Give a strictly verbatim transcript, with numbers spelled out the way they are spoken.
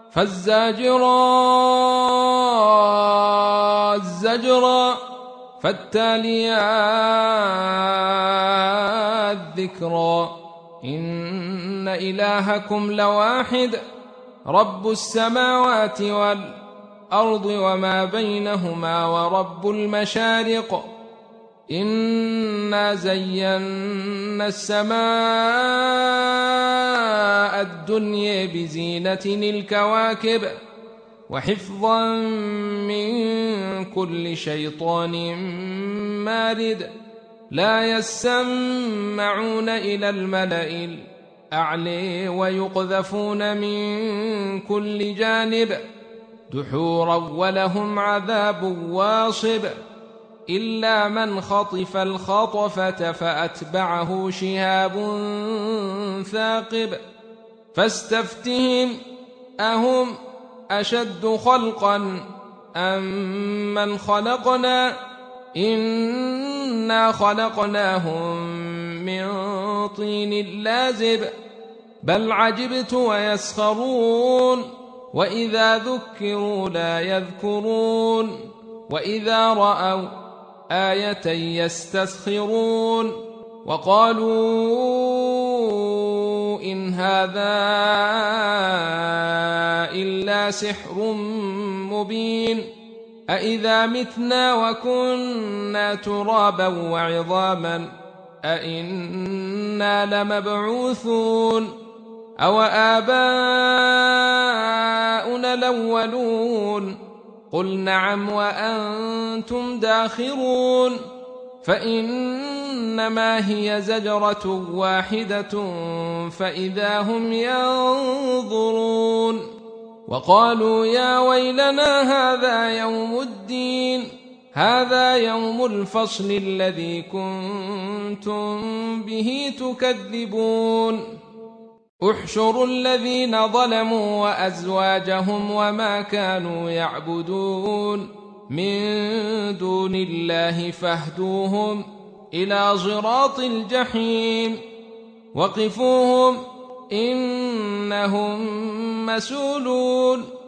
فالزاجرات زجرا فالتاليات ذكرا إن إلهكم لواحد رب السماوات والأرض وما بينهما ورب المشارق إنا زينا السماء الدنيا بزينة الكواكب وحفظا من كل شيطان مارد لا يسمعون إلى الملأ الأعلى ويقذفون من كل جانب دحورا ولهم عذاب واصب إلا من خطف الخطفة فأتبعه شهاب ثاقب فاستفتهم أهم أشد خلقا أم من خلقنا إنا خلقناهم من طين لازب بل عجبت ويسخرون وإذا ذكروا لا يذكرون وإذا رأوا آية يستسخرون وقالوا إن هذا إلا سحر مبين أإذا متنا وكنا ترابا وعظاما أإنا لمبعوثون أو آباؤنا الأولون قل نعم وأنتم داخرون فإنما هي زجرة واحدة فإذا هم ينظرون وقالوا يا ويلنا هذا يوم الدين هذا يوم الفصل الذي كنتم به تكذبون احشروا الذين ظلموا وأزواجهم وما كانوا يعبدون من دون الله فاهدوهم إلى صراط الجحيم وقفوهم إنهم مسؤولون